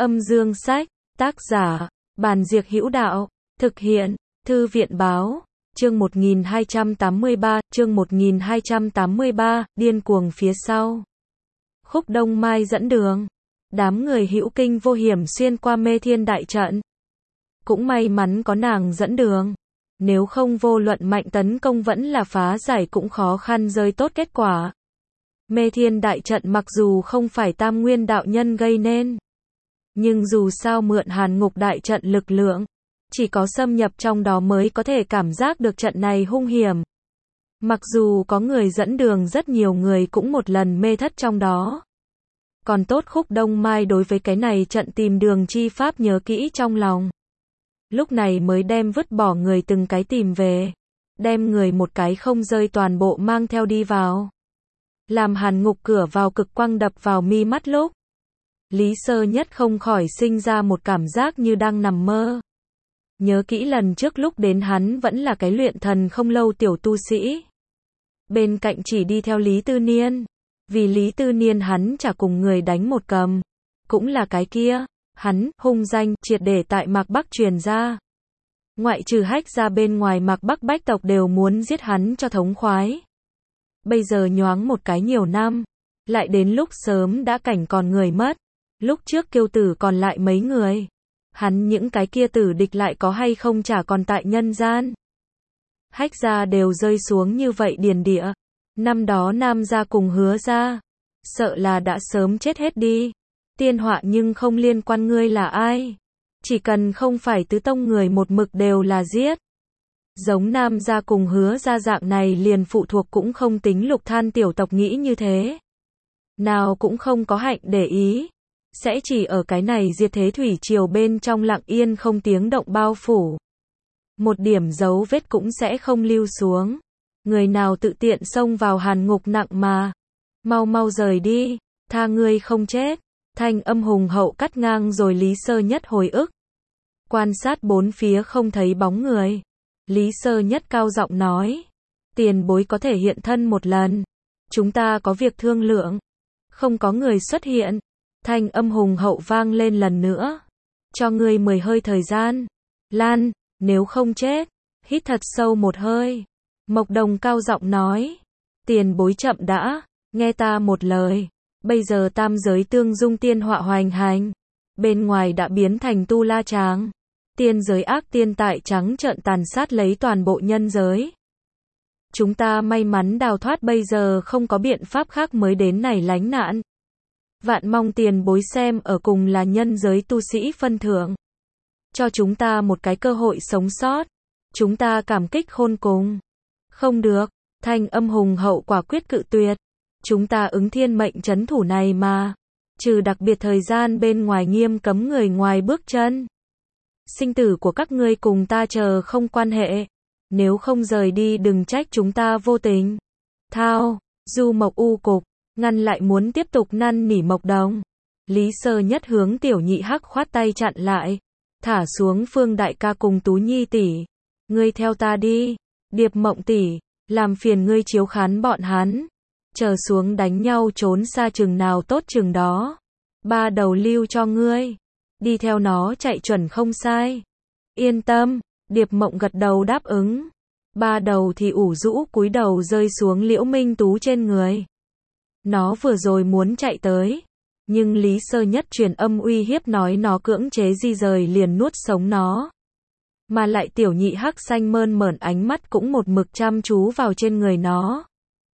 Âm dương sách, tác giả, Bàn Diệc Hữu Đạo, thực hiện, Thư viện báo, chương 1283, điên cuồng phía sau. Khúc Đông Mai dẫn đường, đám người hữu kinh vô hiểm xuyên qua Mê Thiên đại trận. Cũng may mắn có nàng dẫn đường, nếu không vô luận mạnh tấn công vẫn là phá giải cũng khó khăn rơi tốt kết quả. Mê Thiên đại trận mặc dù không phải Tam Nguyên đạo nhân gây nên, nhưng dù sao mượn Hàn Ngục đại trận lực lượng, chỉ có xâm nhập trong đó mới có thể cảm giác được trận này hung hiểm. Mặc dù có người dẫn đường, rất nhiều người cũng một lần mê thất trong đó. Còn tốt Khúc Đông Mai đối với cái này trận tìm đường chi pháp nhớ kỹ trong lòng. Lúc này mới đem vứt bỏ người từng cái tìm về, đem người một cái không rơi toàn bộ mang theo đi vào. Làm Hàn Ngục cửa vào cực quang đập vào mi mắt lúc, Lý Sơ Nhất không khỏi sinh ra một cảm giác như đang nằm mơ. Nhớ kỹ lần trước lúc đến hắn vẫn là cái luyện thần không lâu tiểu tu sĩ. Bên cạnh chỉ đi theo Lý Tư Niên. Vì Lý Tư Niên hắn chả cùng người đánh một cầm. Cũng là cái kia, hắn, hung danh, triệt để tại Mạc Bắc truyền ra. Ngoại trừ Hách ra bên ngoài Mạc Bắc bách tộc đều muốn giết hắn cho thống khoái. Bây giờ nhoáng một cái nhiều năm, lại đến lúc sớm đã cảnh còn người mất. Lúc trước Kiêu tử còn lại mấy người. Hắn những cái kia tử địch lại có hay không chả còn tại nhân gian. Hách gia đều rơi xuống như vậy điền địa. Năm đó Nam gia cùng Hứa gia, sợ là đã sớm chết hết đi. Tiên họa nhưng không liên quan ngươi là ai. Chỉ cần không phải tứ tông người một mực đều là giết. Giống Nam gia cùng Hứa gia dạng này liền phụ thuộc cũng không tính Lục Than tiểu tộc nghĩ như thế. Nào cũng không có hạnh để ý. Sẽ chỉ ở cái này diệt thế thủy triều bên trong lặng yên không tiếng động bao phủ. Một điểm dấu vết cũng sẽ không lưu xuống. Người nào tự tiện xông vào Hàn Ngục nặng mà. Mau mau rời đi, tha ngươi không chết. Thanh âm hùng hậu cắt ngang rồi Lý Sơ Nhất hồi ức. Quan sát bốn phía không thấy bóng người. Lý Sơ Nhất cao giọng nói. Tiền bối có thể hiện thân một lần. Chúng ta có việc thương lượng. Không có người xuất hiện. Thanh âm hùng hậu vang lên lần nữa. Cho ngươi 10 hơi thời gian. Lan, nếu không chết. Hít thật sâu một hơi. Mộc Đồng cao giọng nói. Tiền bối chậm đã. Nghe ta một lời. Bây giờ tam giới tương dung tiên họa hoành hành. Bên ngoài đã biến thành tu la tràng. Tiên giới ác tiên tại trắng trợn tàn sát lấy toàn bộ nhân giới. Chúng ta may mắn đào thoát, bây giờ không có biện pháp khác mới đến này lánh nạn. Vạn mong tiền bối xem ở cùng là nhân giới tu sĩ phân thượng. Cho chúng ta một cái cơ hội sống sót. Chúng ta cảm kích khôn cùng. Không được, thanh âm hùng hậu quả quyết cự tuyệt. Chúng ta ứng thiên mệnh trấn thủ này mà. Trừ đặc biệt thời gian bên ngoài nghiêm cấm người ngoài bước chân. Sinh tử của các ngươi cùng ta chờ không quan hệ. Nếu không rời đi đừng trách chúng ta vô tình. Thao, Du Mộc U cục. Ngăn lại muốn tiếp tục năn nỉ Mộc Đồng. Lý Sơ Nhất hướng Tiểu Nhị Hắc khoát tay chặn lại. Thả xuống Phương đại ca cùng Tú Nhi tỷ. Ngươi theo ta đi. Điệp Mộng tỷ, làm phiền ngươi chiếu khán bọn hắn. Chờ xuống đánh nhau trốn xa chừng nào tốt chừng đó. 3 đầu lưu cho ngươi. Đi theo nó chạy chuẩn không sai. Yên tâm, Điệp Mộng gật đầu đáp ứng. 3 đầu thì ủ rũ cúi đầu rơi xuống Liễu Minh Tú trên người. Nó vừa rồi muốn chạy tới, nhưng Lý Sơ Nhất truyền âm uy hiếp nói nó cưỡng chế di rời liền nuốt sống nó. Mà lại Tiểu Nhị Hắc xanh mơn mởn ánh mắt cũng một mực chăm chú vào trên người nó.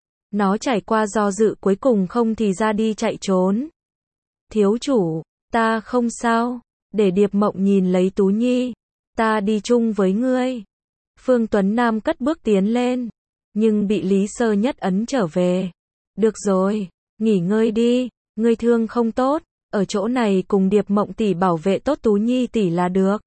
Nó trải qua do dự cuối cùng không thì ra đi chạy trốn. Thiếu chủ, ta không sao, để Điệp Mộng nhìn lấy Tú Nhi. Ta đi chung với ngươi. Phương Tuấn Nam cất bước tiến lên, nhưng bị Lý Sơ Nhất ấn trở về. Được rồi, nghỉ ngơi đi, ngươi thương không tốt, ở chỗ này cùng Điệp Mộng tỷ bảo vệ tốt Tú Nhi tỷ là được.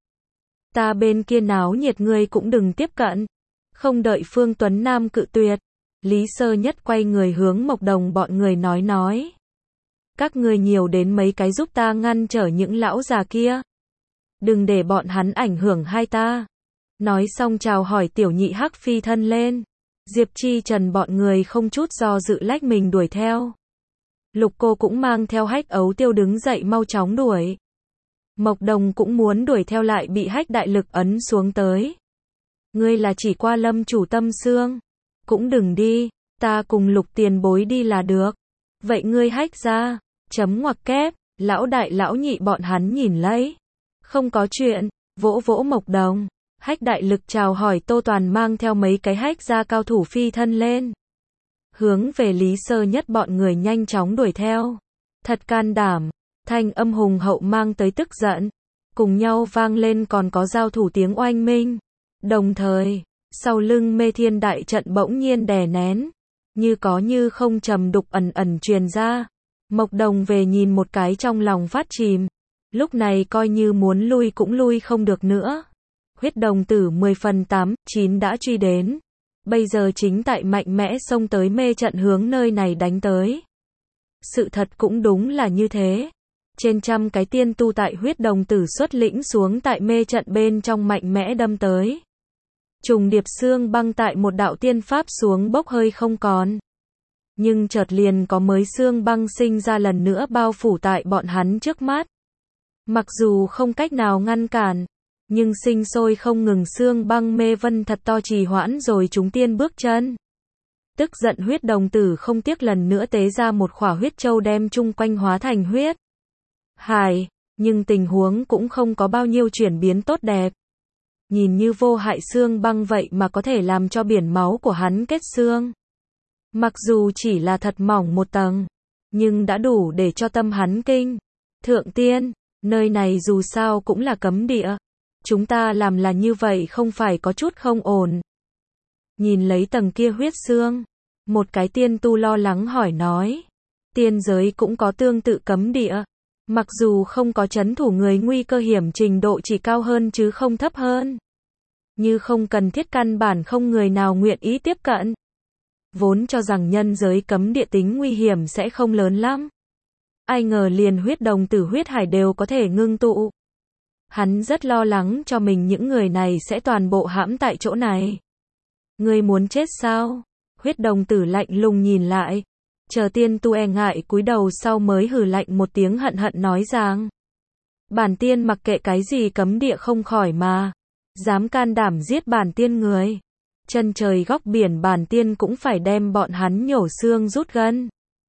Ta bên kia náo nhiệt ngươi cũng đừng tiếp cận. Không đợi Phương Tuấn Nam cự tuyệt, Lý Sơ Nhất quay người hướng Mộc Đồng bọn người nói. Các ngươi nhiều đến mấy cái giúp ta ngăn trở những lão già kia. Đừng để bọn hắn ảnh hưởng hai ta. Nói xong chào hỏi Tiểu Nhị Hắc phi thân lên. Diệp Chi Trần bọn người không chút do dự lách mình đuổi theo. Lục Cô cũng mang theo Hách Ấu Tiêu đứng dậy mau chóng đuổi. Mộc Đồng cũng muốn đuổi theo lại bị Hách Đại Lực ấn xuống tới. Ngươi là chỉ qua Lâm chủ tâm xương. Cũng đừng đi, ta cùng Lục tiền bối đi là được. Vậy ngươi Hách ra, chấm ngoặc kép, lão đại lão nhị bọn hắn nhìn lấy. Không có chuyện, vỗ vỗ Mộc Đồng. Hách Đại Lực chào hỏi Tô Toàn mang theo mấy cái Hách ra cao thủ phi thân lên. Hướng về Lý Sơ Nhất bọn người nhanh chóng đuổi theo. Thật can đảm, thanh âm hùng hậu mang tới tức giận. Cùng nhau vang lên còn có giao thủ tiếng oanh minh. Đồng thời, sau lưng Mê Thiên đại trận bỗng nhiên đè nén. Như có như không trầm đục ẩn ẩn truyền ra. Mộc Đồng về nhìn một cái trong lòng phát chìm. Lúc này coi như muốn lui cũng lui không được nữa. Huyết đồng tử 10 phần 8, 9 đã truy đến. Bây giờ chính tại mạnh mẽ xông tới mê trận hướng nơi này đánh tới. Sự thật cũng đúng là như thế. Trên trăm cái tiên tu tại huyết đồng tử xuất lĩnh xuống tại mê trận bên trong mạnh mẽ đâm tới. Trùng điệp xương băng tại một đạo tiên pháp xuống bốc hơi không còn. Nhưng chợt liền có mới xương băng sinh ra lần nữa bao phủ tại bọn hắn trước mắt. Mặc dù không cách nào ngăn cản, nhưng sinh sôi không ngừng xương băng mê vân thật to trì hoãn rồi chúng tiên bước chân. Tức giận huyết đồng tử không tiếc lần nữa tế ra một khỏa huyết châu đem chung quanh hóa thành huyết hải, nhưng tình huống cũng không có bao nhiêu chuyển biến tốt đẹp. Nhìn như vô hại xương băng vậy mà có thể làm cho biển máu của hắn kết xương. Mặc dù chỉ là thật mỏng một tầng, nhưng đã đủ để cho tâm hắn kinh. Thượng tiên, nơi này dù sao cũng là cấm địa. Chúng ta làm là như vậy không phải có chút không ổn. Nhìn lấy tầng kia huyết xương, một cái tiên tu lo lắng hỏi nói. Tiên giới cũng có tương tự cấm địa. Mặc dù không có trấn thủ người nguy cơ hiểm trình độ chỉ cao hơn chứ không thấp hơn. Như không cần thiết căn bản không người nào nguyện ý tiếp cận. Vốn cho rằng nhân giới cấm địa tính nguy hiểm sẽ không lớn lắm. Ai ngờ liền huyết đồng tử huyết hải đều có thể ngưng tụ. Hắn rất lo lắng cho mình những người này sẽ toàn bộ hãm tại chỗ này. Ngươi muốn chết sao? Huyết đồng tử lạnh lùng nhìn lại. Chờ tiên tu e ngại cúi đầu sau mới hừ lạnh một tiếng hận hận nói rằng. Bản tiên mặc kệ cái gì cấm địa không khỏi mà. Dám can đảm giết bản tiên người. Chân trời góc biển bản tiên cũng phải đem bọn hắn nhổ xương rút gân.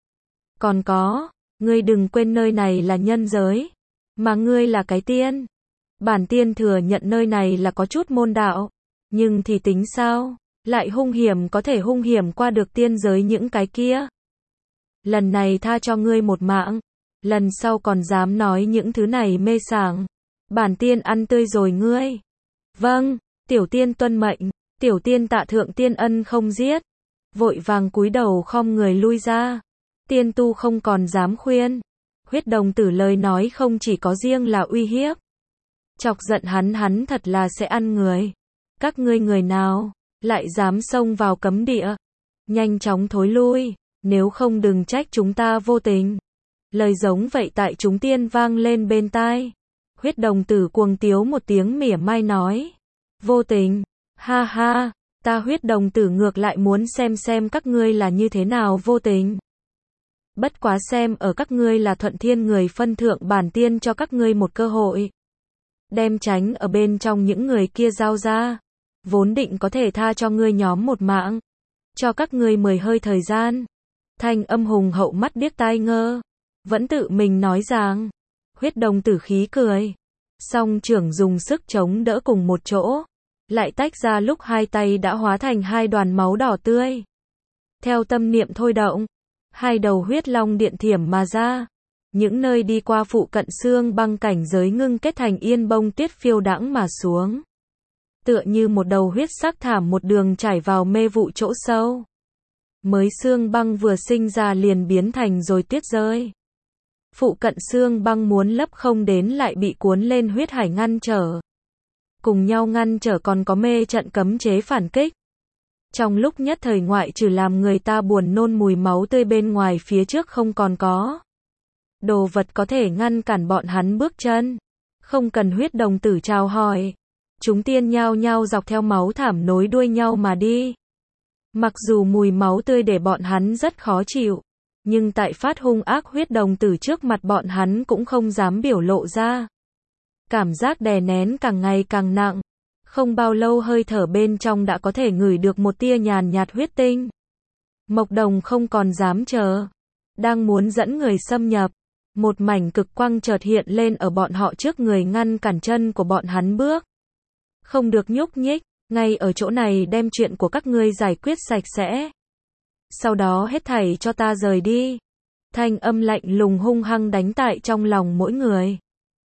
Còn có, ngươi đừng quên nơi này là nhân giới. Mà ngươi là cái tiên. Bản tiên thừa nhận nơi này là có chút môn đạo. Nhưng thì tính sao? Lại hung hiểm có thể hung hiểm qua được tiên giới những cái kia. Lần này tha cho ngươi một mạng. Lần sau còn dám nói những thứ này mê sảng. Bản tiên ăn tươi rồi ngươi. Vâng, tiểu tiên tuân mệnh. Tiểu tiên tạ thượng tiên ân không giết. Vội vàng cúi đầu khom người lui ra. Tiên tu không còn dám khuyên. Huyết đồng tử lời nói không chỉ có riêng là uy hiếp. Chọc giận hắn thật là sẽ ăn người. Các ngươi người nào, lại dám xông vào cấm địa. Nhanh chóng thối lui, nếu không đừng trách chúng ta vô tình. Lời giống vậy tại chúng tiên vang lên bên tai. Huyết đồng tử cuồng tiếu một tiếng mỉa mai nói. Vô tình, ha ha, ta huyết đồng tử ngược lại muốn xem các ngươi là như thế nào vô tình. Bất quá xem ở các ngươi là thuận thiên người phân thượng bản tiên cho các ngươi một cơ hội. Đem tránh ở bên trong những người kia giao ra. Vốn định có thể tha cho ngươi nhóm một mạng. Cho các ngươi 10 hơi thời gian. Thanh âm hùng hậu mắt điếc tai ngơ. Vẫn tự mình nói rằng. Huyết đồng tử khí cười. Song trưởng dùng sức chống đỡ cùng một chỗ. Lại tách ra lúc hai tay đã hóa thành hai đoàn máu đỏ tươi. Theo tâm niệm thôi động. Hai đầu huyết long điện thiểm mà ra. Những nơi đi qua phụ cận xương băng cảnh giới ngưng kết thành yên bông tuyết phiêu đãng mà xuống. Tựa như một đầu huyết sắc thảm một đường trải vào mê vụ chỗ sâu. Mới xương băng vừa sinh ra liền biến thành rồi tuyết rơi. Phụ cận xương băng muốn lấp không đến lại bị cuốn lên huyết hải ngăn trở. Cùng nhau ngăn trở còn có mê trận cấm chế phản kích. Trong lúc nhất thời ngoại trừ làm người ta buồn nôn mùi máu tươi bên ngoài phía trước không còn có. Đồ vật có thể ngăn cản bọn hắn bước chân. Không cần huyết đồng tử chào hỏi. Chúng tiên nhao nhao dọc theo máu thảm nối đuôi nhau mà đi. Mặc dù mùi máu tươi để bọn hắn rất khó chịu. Nhưng tại phát hung ác huyết đồng tử trước mặt bọn hắn cũng không dám biểu lộ ra. Cảm giác đè nén càng ngày càng nặng. Không bao lâu hơi thở bên trong đã có thể ngửi được một tia nhàn nhạt huyết tinh. Mộc Đồng không còn dám chờ. Đang muốn dẫn người xâm nhập. Một mảnh cực quang chợt hiện lên ở bọn họ trước người ngăn cản chân của bọn hắn bước. Không được nhúc nhích, ngay ở chỗ này đem chuyện của các ngươi giải quyết sạch sẽ. Sau đó hết thảy cho ta rời đi. Thanh âm lạnh lùng hung hăng đánh tại trong lòng mỗi người.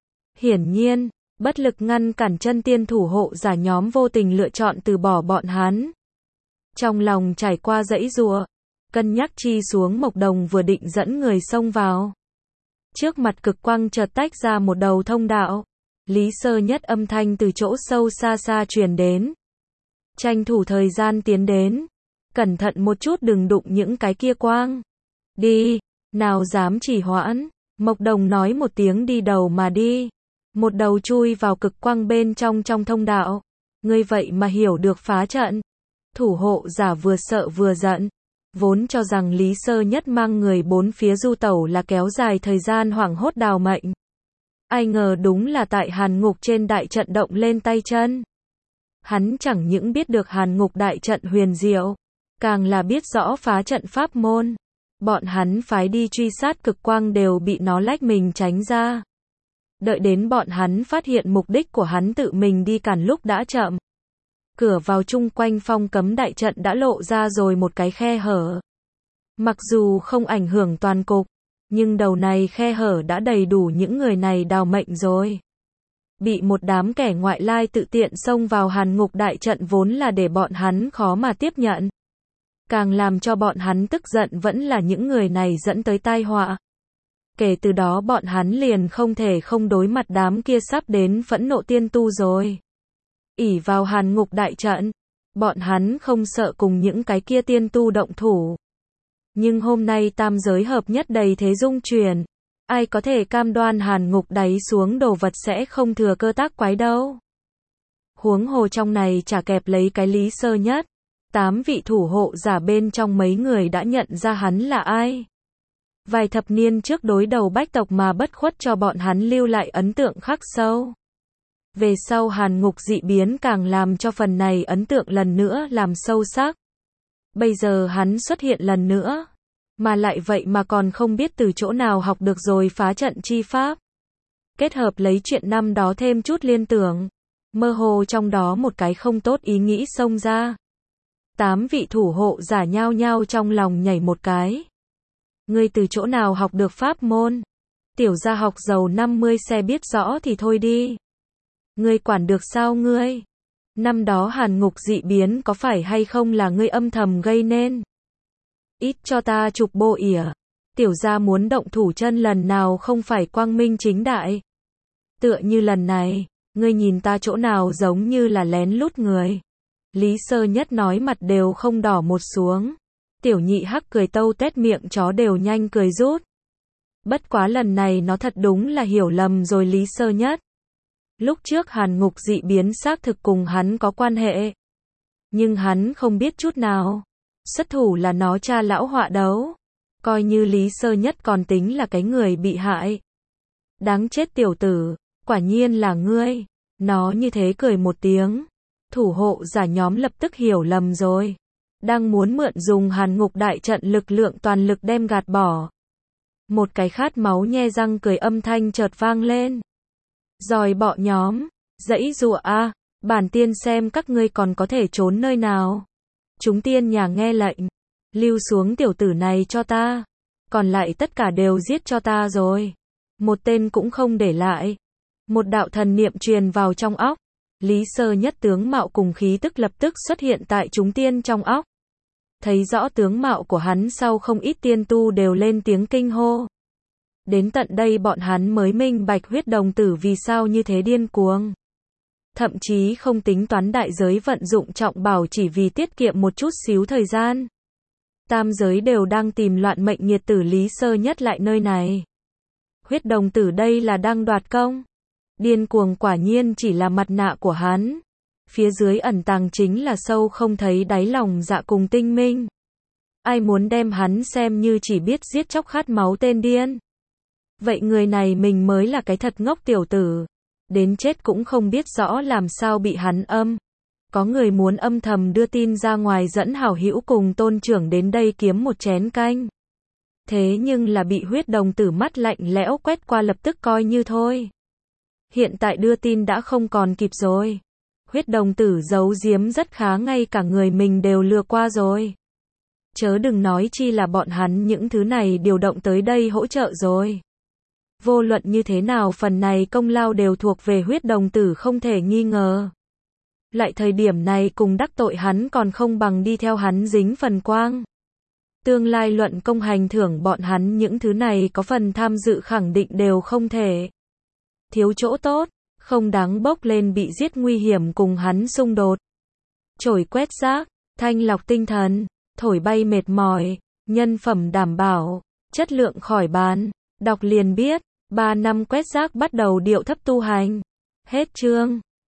Hiển nhiên, bất lực ngăn cản chân tiên thủ hộ giả nhóm vô tình lựa chọn từ bỏ bọn hắn. Trong lòng trải qua dãy giụa, cân nhắc chi xuống Mộc Đồng vừa định dẫn người xông vào. Trước mặt cực quang chợt tách ra một đầu thông đạo. Lý Sơ Nhất âm thanh từ chỗ sâu xa xa truyền đến. Tranh thủ thời gian tiến đến. Cẩn thận một chút đừng đụng những cái kia quang. Đi, nào dám chỉ hoãn. Mộc Đồng nói một tiếng đi đầu mà đi. Một đầu chui vào cực quang bên trong thông đạo. Ngươi vậy mà hiểu được phá trận. Thủ hộ giả vừa sợ vừa giận. Vốn cho rằng Lý Sơ Nhất mang người bốn phía du tẩu là kéo dài thời gian hoảng hốt đào mệnh. Ai ngờ đúng là tại Hàn Ngục trên đại trận động lên tay chân. Hắn chẳng những biết được Hàn Ngục đại trận huyền diệu, càng là biết rõ phá trận pháp môn. Bọn hắn phái đi truy sát cực quang đều bị nó lách mình tránh ra. Đợi đến bọn hắn phát hiện mục đích của hắn tự mình đi cản lúc đã chậm. Cửa vào chung quanh phong cấm đại trận đã lộ ra rồi một cái khe hở. Mặc dù không ảnh hưởng toàn cục, nhưng đầu này khe hở đã đầy đủ những người này đào mệnh rồi. Bị một đám kẻ ngoại lai tự tiện xông vào Hàn Ngục đại trận vốn là để bọn hắn khó mà tiếp nhận. Càng làm cho bọn hắn tức giận vẫn là những người này dẫn tới tai họa. Kể từ đó bọn hắn liền không thể không đối mặt đám kia sắp đến phẫn nộ tiên tu rồi. Ỷ vào Hàn Ngục đại trận, bọn hắn không sợ cùng những cái kia tiên tu động thủ. Nhưng hôm nay tam giới hợp nhất đầy thế dung chuyển. Ai có thể cam đoan Hàn Ngục đáy xuống đồ vật sẽ không thừa cơ tác quái đâu. Huống hồ trong này chả kẹp lấy cái Lý Sơ Nhất. 8 vị thủ hộ giả bên trong mấy người đã nhận ra hắn là ai. Vài thập niên trước đối đầu bách tộc mà bất khuất cho bọn hắn lưu lại ấn tượng khắc sâu. Về sau Hàn Ngục dị biến càng làm cho phần này ấn tượng lần nữa làm sâu sắc. Bây giờ hắn xuất hiện lần nữa. Mà lại vậy mà còn không biết từ chỗ nào học được rồi phá trận chi pháp. Kết hợp lấy chuyện năm đó thêm chút liên tưởng. Mơ hồ trong đó một cái không tốt ý nghĩ xông ra. 8 vị thủ hộ giả nhao nhao trong lòng nhảy một cái. Ngươi từ chỗ nào học được pháp môn? Tiểu gia học giàu 50 xe biết rõ thì thôi đi. Ngươi quản được sao ngươi? Năm đó Hàn Ngục dị biến có phải hay không là ngươi âm thầm gây nên? Ít cho ta chụp bộ ỉa. Tiểu gia muốn động thủ chân lần nào không phải quang minh chính đại. Tựa như lần này, ngươi nhìn ta chỗ nào giống như là lén lút người. Lý Sơ Nhất nói mặt đều không đỏ một xuống. Tiểu nhị hắc cười tâu tét miệng chó đều nhanh cười rút. Bất quá lần này nó thật đúng là hiểu lầm rồi Lý Sơ Nhất. Lúc trước Hàn Ngục dị biến xác thực cùng hắn có quan hệ. Nhưng hắn không biết chút nào. Xuất thủ là nó cha lão họa đấu. Coi như Lý Sơ Nhất còn tính là cái người bị hại. Đáng chết tiểu tử, quả nhiên là ngươi. Nó như thế cười một tiếng. Thủ hộ giả nhóm lập tức hiểu lầm rồi. Đang muốn mượn dùng Hàn Ngục đại trận lực lượng toàn lực đem gạt bỏ. Một cái khát máu nhe răng cười âm thanh chợt vang lên. Giòi bọ nhóm, dãy dụa a, bản tiên xem các ngươi còn có thể trốn nơi nào. Chúng tiên nhà nghe lệnh, lưu xuống tiểu tử này cho ta, còn lại tất cả đều giết cho ta rồi. Một tên cũng không để lại. Một đạo thần niệm truyền vào trong óc. Lý Sơ Nhất tướng mạo cùng khí tức lập tức xuất hiện tại chúng tiên trong óc. Thấy rõ tướng mạo của hắn sau không ít tiên tu đều lên tiếng kinh hô. Đến tận đây bọn hắn mới minh bạch huyết đồng tử vì sao như thế điên cuồng. Thậm chí không tính toán đại giới vận dụng trọng bảo chỉ vì tiết kiệm một chút xíu thời gian. Tam giới đều đang tìm loạn mệnh nhiệt tử Lý Sơ Nhất lại nơi này. Huyết đồng tử đây là đang đoạt công. Điên cuồng quả nhiên chỉ là mặt nạ của hắn. Phía dưới ẩn tàng chính là sâu không thấy đáy lòng dạ cùng tinh minh. Ai muốn đem hắn xem như chỉ biết giết chóc khát máu tên điên. Vậy người này mình mới là cái thật ngốc tiểu tử. đến chết cũng không biết rõ làm sao bị hắn âm. Có người muốn âm thầm đưa tin ra ngoài dẫn hảo hữu cùng tôn trưởng đến đây kiếm một chén canh. Thế nhưng là bị huyết đồng tử mắt lạnh lẽo quét qua lập tức coi như thôi. Hiện tại đưa tin đã không còn kịp rồi. Huyết đồng tử giấu giếm rất khá, ngay cả người mình đều lừa qua rồi. Chớ đừng nói chi là bọn hắn những thứ này điều động tới đây hỗ trợ rồi. Vô luận như thế nào phần này công lao đều thuộc về huyết đồng tử không thể nghi ngờ. Lại thời điểm này cùng đắc tội hắn còn không bằng đi theo hắn dính phần quang. Tương lai luận công hành thưởng bọn hắn những thứ này có phần tham dự khẳng định đều không thể. Thiếu chỗ tốt, không đáng bốc lên bị giết nguy hiểm cùng hắn xung đột. Chổi quét rác, thanh lọc tinh thần, thổi bay mệt mỏi, nhân phẩm đảm bảo, chất lượng khỏi bàn. Đọc liền biết, 3 năm quét rác bắt đầu điệu thấp tu hành. Hết chương.